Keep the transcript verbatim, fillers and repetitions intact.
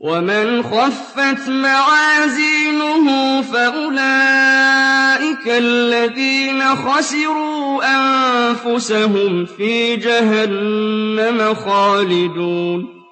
وَمَنْ خَفَّتْ مَوَازِينُهُ فَأُولَٰئِكَ الَّذِينَ خَسِرُوا أَنفُسَهُمْ فِي جَهَنَّمَ خَالِدُونَ